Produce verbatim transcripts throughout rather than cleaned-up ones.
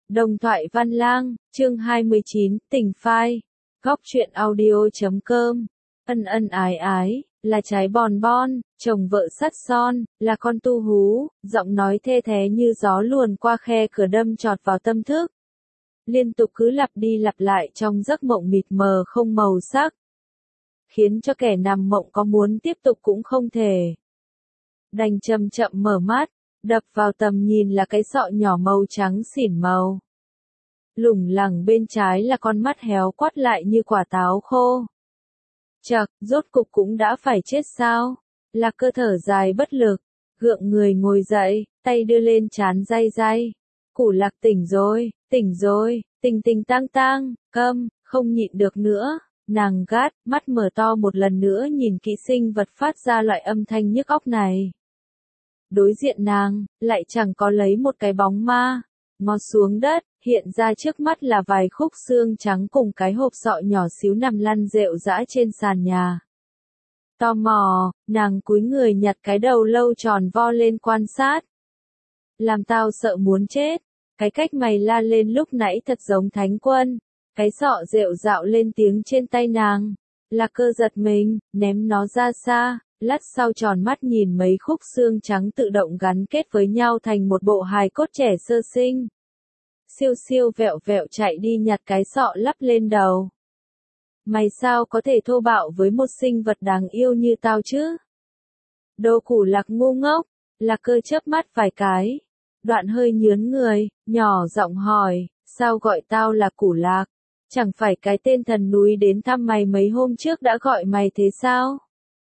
Đồng thoại Văn Lang, chương hai mươi chín, tình phai. Góc truyện audio.com. Ân ân ái ái, là trái bòn bon, chồng vợ sắt son, là con tu hú, giọng nói thê thé như gió luồn qua khe cửa đâm chọt vào tâm thức. Liên tục cứ lặp đi lặp lại trong giấc mộng mịt mờ không màu sắc. Khiến cho kẻ nằm mộng có muốn tiếp tục cũng không thể. Đành chậm chậm mở mắt, đập vào tầm nhìn là cái sọ nhỏ màu trắng xỉn màu. Lủng lẳng bên trái là con mắt héo quắt lại như quả táo khô. Chậc, rốt cục cũng đã phải chết sao? Lạc Cơ thở dài bất lực, gượng người ngồi dậy, tay đưa lên trán day day. Củ Lạc tỉnh rồi, tỉnh rồi, tình tình tang tang, câm, không nhịn được nữa. Nàng gắt, mắt mở to một lần nữa nhìn kỹ sinh vật phát ra loại âm thanh nhức óc này. Đối diện nàng, lại chẳng có lấy một cái bóng ma. Ngó xuống đất, hiện ra trước mắt là vài khúc xương trắng cùng cái hộp sọ nhỏ xíu nằm lăn rệu rã trên sàn nhà. Tò mò, nàng cúi người nhặt cái đầu lâu tròn vo lên quan sát. Làm tao sợ muốn chết. Cái cách mày la lên lúc nãy thật giống Thánh Quân. Cái sọ rệu rạo lên tiếng trên tay nàng. Lạc Cơ giật mình, ném nó ra xa. Lát sau tròn mắt nhìn mấy khúc xương trắng tự động gắn kết với nhau thành một bộ hài cốt trẻ sơ sinh. Siêu siêu vẹo vẹo chạy đi nhặt cái sọ lắp lên đầu. Mày sao có thể thô bạo với một sinh vật đáng yêu như tao chứ? Đồ Củ Lạc ngu ngốc. Lạc Cơ chớp mắt vài cái. Đoạn hơi nhớn người, nhỏ giọng hỏi, sao gọi tao là Củ Lạc? Chẳng phải cái tên thần núi đến thăm mày mấy hôm trước đã gọi mày thế sao?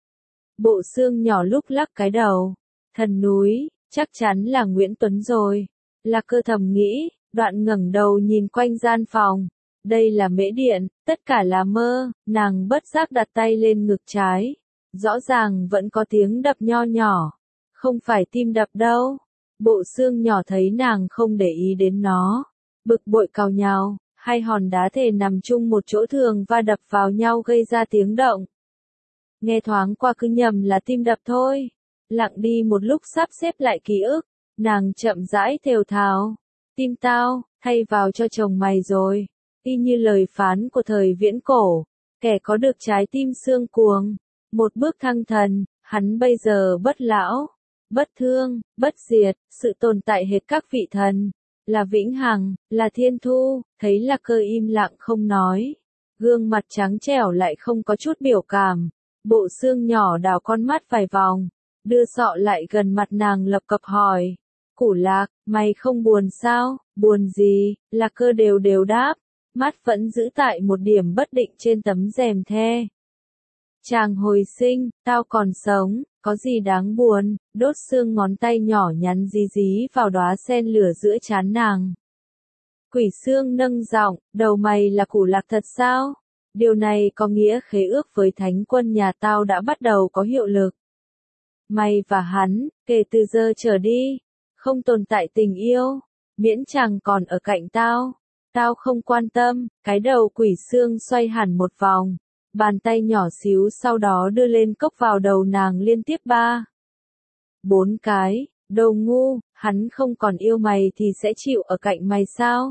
Bộ xương nhỏ lúc lắc cái đầu. Thần núi, chắc chắn là Nguyễn Tuấn rồi. Lạc Cơ thầm nghĩ, đoạn ngẩng đầu nhìn quanh gian phòng. Đây là mễ điện, tất cả là mơ, nàng bất giác đặt tay lên ngực trái. Rõ ràng vẫn có tiếng đập nho nhỏ. Không phải tim đập đâu. Bộ xương nhỏ thấy nàng không để ý đến nó. Bực bội cào nhào, hai hòn đá thể nằm chung một chỗ thường và đập vào nhau gây ra tiếng động. Nghe thoáng qua cứ nhầm là tim đập thôi. Lặng đi một lúc sắp xếp lại ký ức, nàng chậm rãi thều thào. Tim tao, thay vào cho chồng mày rồi. Y như lời phán của thời viễn cổ, kẻ có được trái tim xương cuồng. Một bước thăng thần, hắn bây giờ bất lão, bất thương, bất diệt, sự tồn tại hết các vị thần. Là vĩnh hằng, là thiên thu, thấy Lạc Cơ im lặng không nói. Gương mặt trắng trẻo lại không có chút biểu cảm. Bộ xương nhỏ đào con mắt vài vòng, đưa sọ lại gần mặt nàng lập cập hỏi. Củ Lạc, mày không buồn sao? Buồn gì? Lạc Cơ đều đều đáp, mắt vẫn giữ tại một điểm bất định trên tấm rèm the. Chàng hồi sinh, tao còn sống, có gì đáng buồn? Đốt xương ngón tay nhỏ nhắn dí dí vào đóa sen lửa giữa trán nàng. Quỷ xương nâng giọng, đầu mày là Củ Lạc thật sao? Điều này có nghĩa khế ước với Thánh Quân nhà tao đã bắt đầu có hiệu lực. Mày và hắn, kể từ giờ trở đi, không tồn tại tình yêu, miễn chàng còn ở cạnh tao. Tao không quan tâm. Cái đầu quỷ xương xoay hẳn một vòng, bàn tay nhỏ xíu sau đó đưa lên cốc vào đầu nàng liên tiếp ba. Bốn cái, đồ ngu, hắn không còn yêu mày thì sẽ chịu ở cạnh mày sao?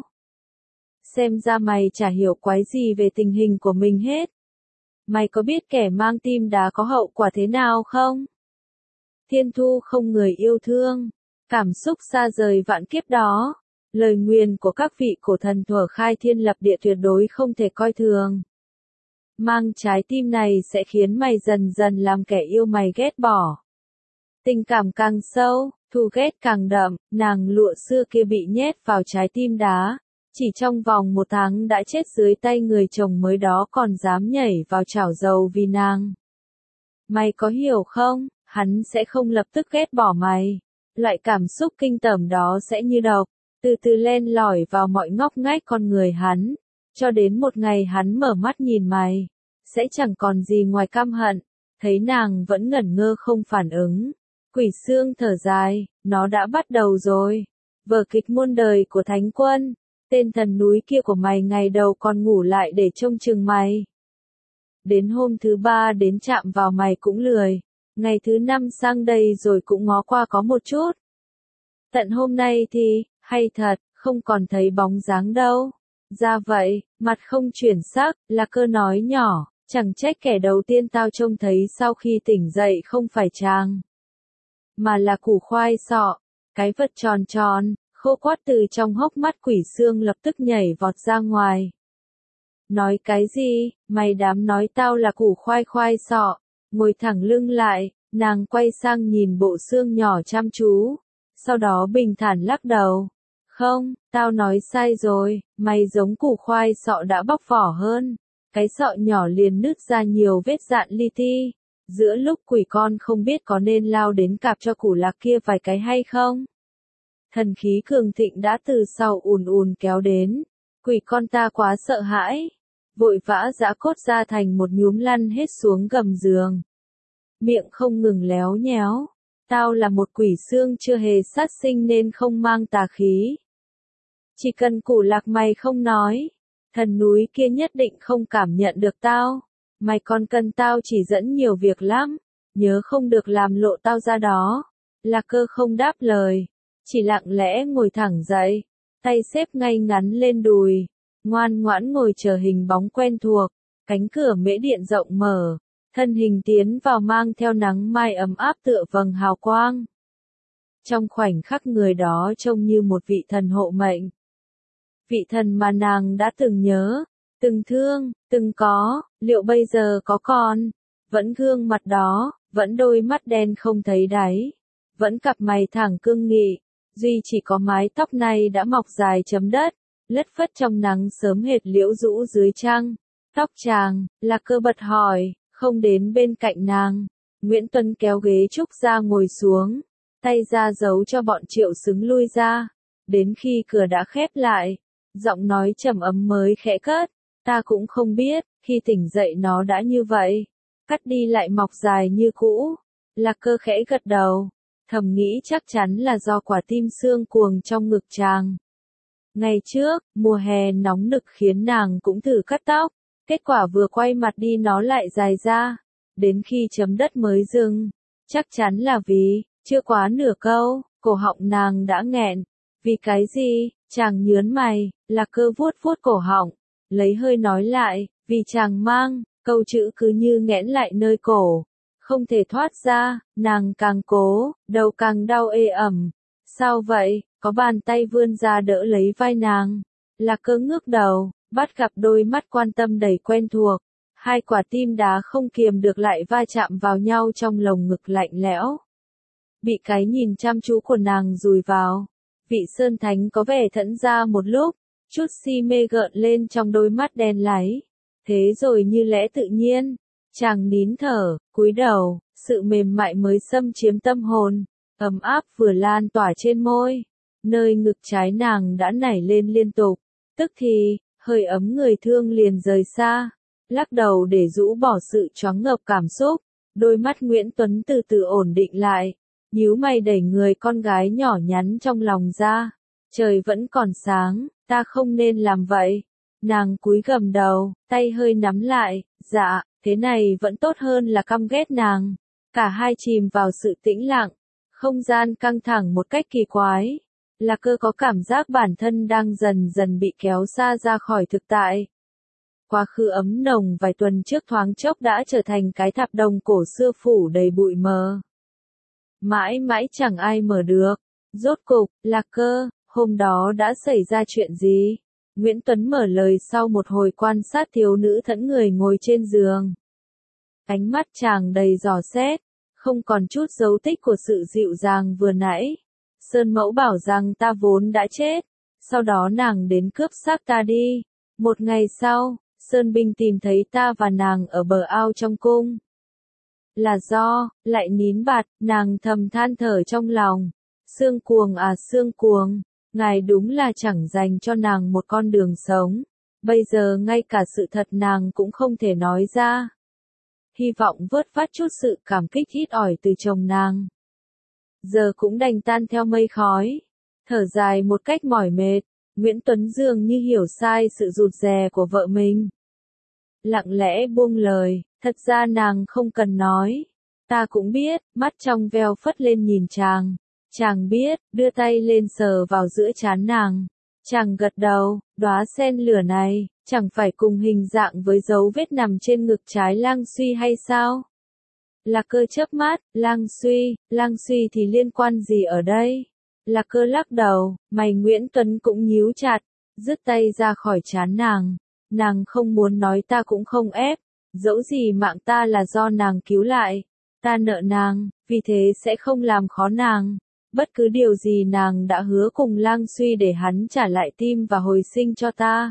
Xem ra mày chả hiểu quái gì về tình hình của mình hết. Mày có biết kẻ mang tim đá có hậu quả thế nào không? Thiên thu không người yêu thương, cảm xúc xa rời vạn kiếp đó. Lời nguyền của các vị cổ thần thuở khai thiên lập địa tuyệt đối không thể coi thường. Mang trái tim này sẽ khiến mày dần dần làm kẻ yêu mày ghét bỏ. Tình cảm càng sâu, thù ghét càng đậm, nàng lụa xưa kia bị nhét vào trái tim đá. Chỉ trong vòng một tháng đã chết dưới tay người chồng mới đó còn dám nhảy vào chảo dầu vì nàng. Mày có hiểu không, hắn sẽ không lập tức ghét bỏ mày. Loại cảm xúc kinh tởm đó sẽ như độc, từ từ len lỏi vào mọi ngóc ngách con người hắn. Cho đến một ngày hắn mở mắt nhìn mày, sẽ chẳng còn gì ngoài căm hận. Thấy nàng vẫn ngẩn ngơ không phản ứng. Quỷ xương thở dài, nó đã bắt đầu rồi. Vở kịch muôn đời của Thánh Quân. Tên thần núi kia của mày ngày đầu còn ngủ lại để trông chừng mày. Đến hôm thứ ba đến chạm vào mày cũng lười. Ngày thứ năm sang đây rồi cũng ngó qua có một chút. Tận hôm nay thì, hay thật, không còn thấy bóng dáng đâu. Ra vậy, mặt không chuyển sắc, là cơ nói nhỏ, chẳng trách kẻ đầu tiên tao trông thấy sau khi tỉnh dậy không phải chàng, mà là củ khoai sọ, cái vật tròn tròn, khô quắt từ trong hốc mắt quỷ xương lập tức nhảy vọt ra ngoài. Nói cái gì, mày dám nói tao là củ khoai khoai sọ, ngồi thẳng lưng lại, nàng quay sang nhìn bộ xương nhỏ chăm chú, sau đó bình thản lắc đầu. Không, tao nói sai rồi, mày giống củ khoai sọ đã bóc vỏ hơn. Cái sọ nhỏ liền nứt ra nhiều vết dạn li ti. Giữa lúc quỷ con không biết có nên lao đến cạp cho củ lạc kia vài cái hay không. Thần khí cường thịnh đã từ sau ùn ùn kéo đến. Quỷ con ta quá sợ hãi. Vội vã giã cốt ra thành một nhúm lăn hết xuống gầm giường. Miệng không ngừng léo nhéo. Tao là một quỷ xương chưa hề sát sinh nên không mang tà khí. Chỉ cần củ lạc mày không nói, thần núi kia nhất định không cảm nhận được tao. Mày còn cần tao chỉ dẫn nhiều việc lắm, nhớ không được làm lộ tao ra đó. Lạc cơ không đáp lời, chỉ lặng lẽ ngồi thẳng dậy, tay xếp ngay ngắn lên đùi, ngoan ngoãn ngồi chờ hình bóng quen thuộc. Cánh cửa mễ điện rộng mở, thân hình tiến vào mang theo nắng mai ấm áp tựa vầng hào quang. Trong khoảnh khắc người đó trông như một vị thần hộ mệnh. Vị thần mà nàng đã từng nhớ, từng thương, từng có, liệu bây giờ có còn? Vẫn gương mặt đó, vẫn đôi mắt đen không thấy đáy, vẫn cặp mày thẳng cương nghị, duy chỉ có mái tóc này đã mọc dài chấm đất, lất phất trong nắng sớm hệt liễu rũ dưới trăng. Tóc chàng, Lạc Cơ bật hỏi, không đến bên cạnh nàng. Nguyễn Tuấn kéo ghế trúc ra ngồi xuống, tay ra giấu cho bọn Triệu Xứng lui ra. Đến khi cửa đã khép lại, giọng nói trầm ấm mới khẽ cất, ta cũng không biết, khi tỉnh dậy nó đã như vậy, cắt đi lại mọc dài như cũ. Lạc Cơ khẽ gật đầu, thầm nghĩ chắc chắn là do quả tim xương cuồng trong ngực chàng. Ngày trước, mùa hè nóng nực khiến nàng cũng thử cắt tóc, kết quả vừa quay mặt đi nó lại dài ra, đến khi chấm đất mới dừng. Chắc chắn là vì, chưa quá nửa câu, cổ họng nàng đã nghẹn. Vì cái gì? Chàng nhớn mày, Lạc Cơ vuốt vuốt cổ họng, lấy hơi nói lại, vì chàng mang, câu chữ cứ như nghẽn lại nơi cổ, không thể thoát ra. Nàng càng cố, đầu càng đau ê ẩm. Sao vậy? Có bàn tay vươn ra đỡ lấy vai nàng. Lạc Cơ ngước đầu, bắt gặp đôi mắt quan tâm đầy quen thuộc. Hai quả tim đá không kiềm được lại va chạm vào nhau trong lồng ngực lạnh lẽo. Bị cái nhìn chăm chú của nàng dùi vào, vị Sơn Thánh có vẻ thẫn ra một lúc, chút si mê gợn lên trong đôi mắt đen láy. Thế rồi như lẽ tự nhiên, chàng nín thở, cúi đầu, sự mềm mại mới xâm chiếm tâm hồn, ấm áp vừa lan tỏa trên môi, nơi ngực trái nàng đã nảy lên liên tục, tức thì, hơi ấm người thương liền rời xa, lắc đầu để rũ bỏ sự choáng ngợp cảm xúc, đôi mắt Nguyễn Tuấn từ từ ổn định lại, nhíu mày đẩy người con gái nhỏ nhắn trong lòng ra, trời vẫn còn sáng, ta không nên làm vậy. Nàng cúi gầm đầu, tay hơi nắm lại, dạ, thế này vẫn tốt hơn là căm ghét nàng. Cả hai chìm vào sự tĩnh lặng, không gian căng thẳng một cách kỳ quái. Lạc Cơ có cảm giác bản thân đang dần dần bị kéo xa ra khỏi thực tại. Quá khứ ấm nồng vài tuần trước thoáng chốc đã trở thành cái thạp đồng cổ xưa phủ đầy bụi mờ. Mãi mãi chẳng ai mở được. Rốt cục, Lạc Cơ, hôm đó đã xảy ra chuyện gì? Nguyễn Tuấn mở lời sau một hồi quan sát thiếu nữ thẫn người ngồi trên giường. Ánh mắt chàng đầy dò xét, không còn chút dấu tích của sự dịu dàng vừa nãy. Sơn Mẫu bảo rằng ta vốn đã chết, sau đó nàng đến cướp xác ta đi. Một ngày sau, Sơn binh tìm thấy ta và nàng ở bờ ao trong cung. Là do, lại nín bạt, nàng thầm than thở trong lòng. Sương cuồng à sương cuồng, ngài đúng là chẳng dành cho nàng một con đường sống. Bây giờ ngay cả sự thật nàng cũng không thể nói ra. Hy vọng vớt vát chút sự cảm kích ít ỏi từ chồng nàng. Giờ cũng đành tan theo mây khói. Thở dài một cách mỏi mệt, Nguyễn Tuấn dường như hiểu sai sự rụt rè của vợ mình. Lặng lẽ buông lời, thật ra nàng không cần nói. Ta cũng biết, mắt trong veo phất lên nhìn chàng. Chàng biết, đưa tay lên sờ vào giữa trán nàng. Chàng gật đầu, đóa sen lửa này, chẳng phải cùng hình dạng với dấu vết nằm trên ngực trái Lang Suy hay sao? Lạc Cơ chớp mắt, Lang Suy, Lang Suy thì liên quan gì ở đây? Lạc Cơ lắc đầu, mày Nguyễn Tuấn cũng nhíu chặt, dứt tay ra khỏi trán nàng. Nàng không muốn nói ta cũng không ép, dẫu gì mạng ta là do nàng cứu lại. Ta nợ nàng, vì thế sẽ không làm khó nàng. Bất cứ điều gì nàng đã hứa cùng Lang Suy để hắn trả lại tim và hồi sinh cho ta.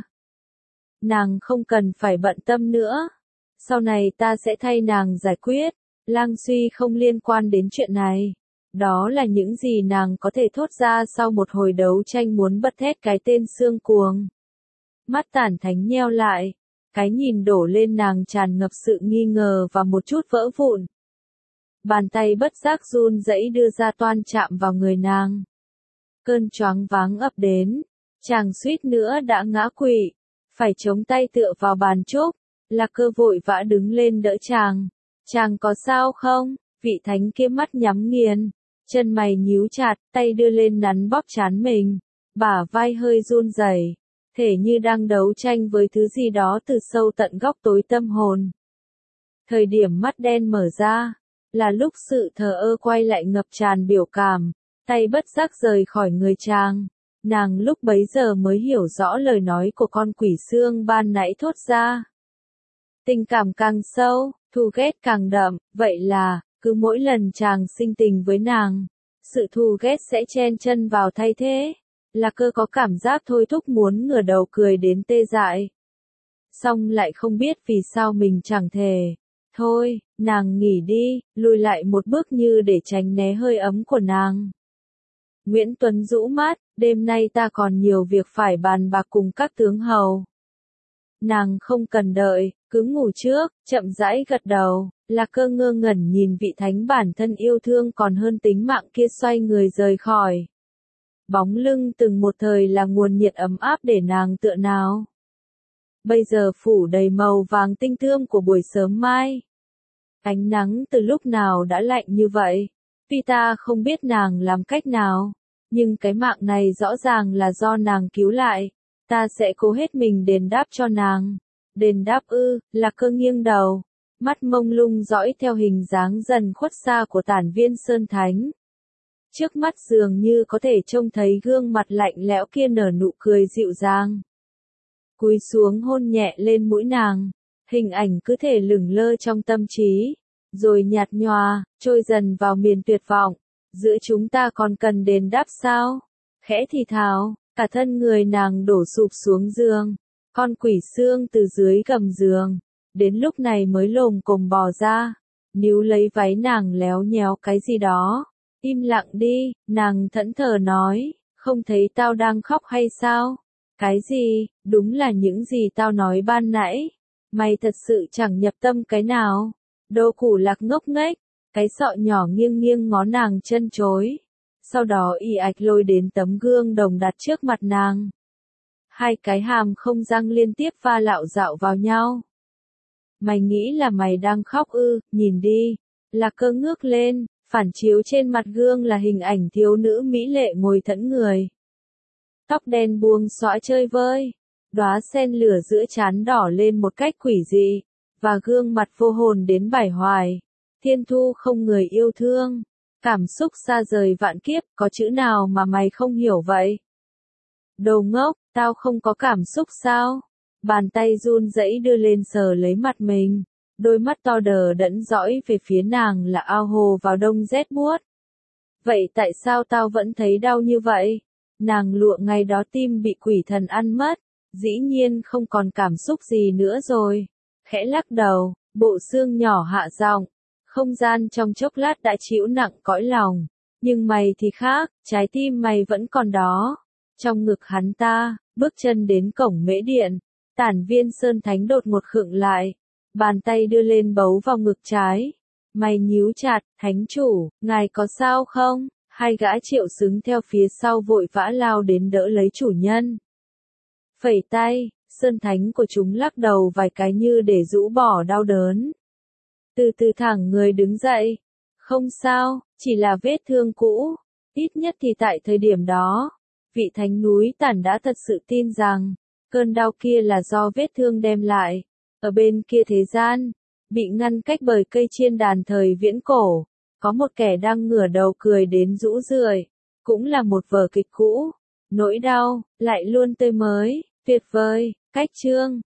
Nàng không cần phải bận tâm nữa. Sau này ta sẽ thay nàng giải quyết. Lang Suy không liên quan đến chuyện này. Đó là những gì nàng có thể thốt ra sau một hồi đấu tranh muốn bật thét cái tên xương cuồng. Mắt Tản Thánh nheo lại. Cái nhìn đổ lên nàng tràn ngập sự nghi ngờ và một chút vỡ vụn. Bàn tay bất giác run rẩy đưa ra toan chạm vào người nàng. Cơn choáng váng ập đến. Chàng suýt nữa đã ngã quỵ. Phải chống tay tựa vào bàn trúc. Lạc Cơ vội vã đứng lên đỡ chàng. Chàng có sao không? Vị thánh kia mắt nhắm nghiền. Chân mày nhíu chặt, tay đưa lên nắn bóp trán mình. Bả vai hơi run rẩy, thể như đang đấu tranh với thứ gì đó từ sâu tận góc tối tâm hồn. Thời điểm mắt đen mở ra, là lúc sự thờ ơ quay lại ngập tràn biểu cảm, tay bất giác rời khỏi người chàng. Nàng lúc bấy giờ mới hiểu rõ lời nói của con quỷ xương ban nãy thốt ra. Tình cảm càng sâu, thù ghét càng đậm, vậy là, cứ mỗi lần chàng sinh tình với nàng, sự thù ghét sẽ chen chân vào thay thế. Lạc Cơ có cảm giác thôi thúc muốn ngửa đầu cười đến tê dại. Xong lại không biết vì sao mình chẳng thể. Thôi, nàng nghỉ đi, lùi lại một bước như để tránh né hơi ấm của nàng. Nguyễn Tuấn rũ mắt, đêm nay ta còn nhiều việc phải bàn bạc cùng các tướng hầu. Nàng không cần đợi, cứ ngủ trước, chậm rãi gật đầu. Lạc Cơ ngơ ngẩn nhìn vị thánh bản thân yêu thương còn hơn tính mạng kia xoay người rời khỏi. Bóng lưng từng một thời là nguồn nhiệt ấm áp để nàng tựa nào. Bây giờ phủ đầy màu vàng tinh tươm của buổi sớm mai. Ánh nắng từ lúc nào đã lạnh như vậy. Tuy ta không biết nàng làm cách nào, nhưng cái mạng này rõ ràng là do nàng cứu lại. Ta sẽ cố hết mình đền đáp cho nàng. Đền đáp ư? Lạc Cơ nghiêng đầu. Mắt mông lung dõi theo hình dáng dần khuất xa của Tản Viên Sơn Thánh. Trước mắt dường như có thể trông thấy gương mặt lạnh lẽo kia nở nụ cười dịu dàng. Cúi xuống hôn nhẹ lên mũi nàng, hình ảnh cứ thể lửng lơ trong tâm trí, rồi nhạt nhòa, trôi dần vào miền tuyệt vọng. Giữa chúng ta còn cần đền đáp sao? Khẽ thì thào, cả thân người nàng đổ sụp xuống giường. Con quỷ xương từ dưới gầm giường, đến lúc này mới lồm cồm bò ra, níu lấy váy nàng léo nhéo cái gì đó. Im lặng đi, nàng thẫn thờ nói, không thấy tao đang khóc hay sao? Cái gì, đúng là những gì tao nói ban nãy. Mày thật sự chẳng nhập tâm cái nào. Đồ Củ Lạc ngốc nghếch, cái sọ nhỏ nghiêng nghiêng ngó nàng chân chối. Sau đó ì ạch lôi đến tấm gương đồng đặt trước mặt nàng. Hai cái hàm không răng liên tiếp va lạo dạo vào nhau. Mày nghĩ là mày đang khóc ư? Nhìn đi. Lạc Cơ ngước lên, phản chiếu trên mặt gương là hình ảnh thiếu nữ mỹ lệ ngồi thẫn người. Tóc đen buông xõa chơi vơi, đóa sen lửa giữa trán đỏ lên một cách quỷ dị, và gương mặt vô hồn đến bải hoài. Thiên thu không người yêu thương, cảm xúc xa rời vạn kiếp, có chữ nào mà mày không hiểu vậy? Đồ ngốc, tao không có cảm xúc sao? Bàn tay run rẩy đưa lên sờ lấy mặt mình, đôi mắt to đờ đẫn dõi về phía nàng là ao hồ vào đông rét buốt. Vậy tại sao tao vẫn thấy đau như vậy? Nàng lụa ngày đó tim bị quỷ thần ăn mất, dĩ nhiên không còn cảm xúc gì nữa rồi. Khẽ lắc đầu, bộ xương nhỏ hạ giọng, không gian trong chốc lát đã chịu nặng cõi lòng. Nhưng mày thì khác, trái tim mày vẫn còn đó. Trong ngực hắn ta, bước chân đến cổng mễ điện, Tản Viên Sơn Thánh đột ngột khựng lại, bàn tay đưa lên bấu vào ngực trái. Mày nhíu chặt, thánh chủ, ngài có sao không? Hai gã triệu xứng theo phía sau vội vã lao đến đỡ lấy chủ nhân. Phẩy tay, Sơn Thánh của chúng lắc đầu vài cái như để rũ bỏ đau đớn. Từ từ thẳng người đứng dậy. Không sao, chỉ là vết thương cũ. Ít nhất thì tại thời điểm đó. vị thánh núi Tản đã thật sự tin rằng, cơn đau kia là do vết thương đem lại. Ở bên kia thế gian, bị ngăn cách bởi cây chiên đàn thời viễn cổ, có một kẻ đang ngửa đầu cười đến rũ rượi, cũng là một vở kịch cũ. Nỗi đau, lại luôn tươi mới, tuyệt vời, cách chương.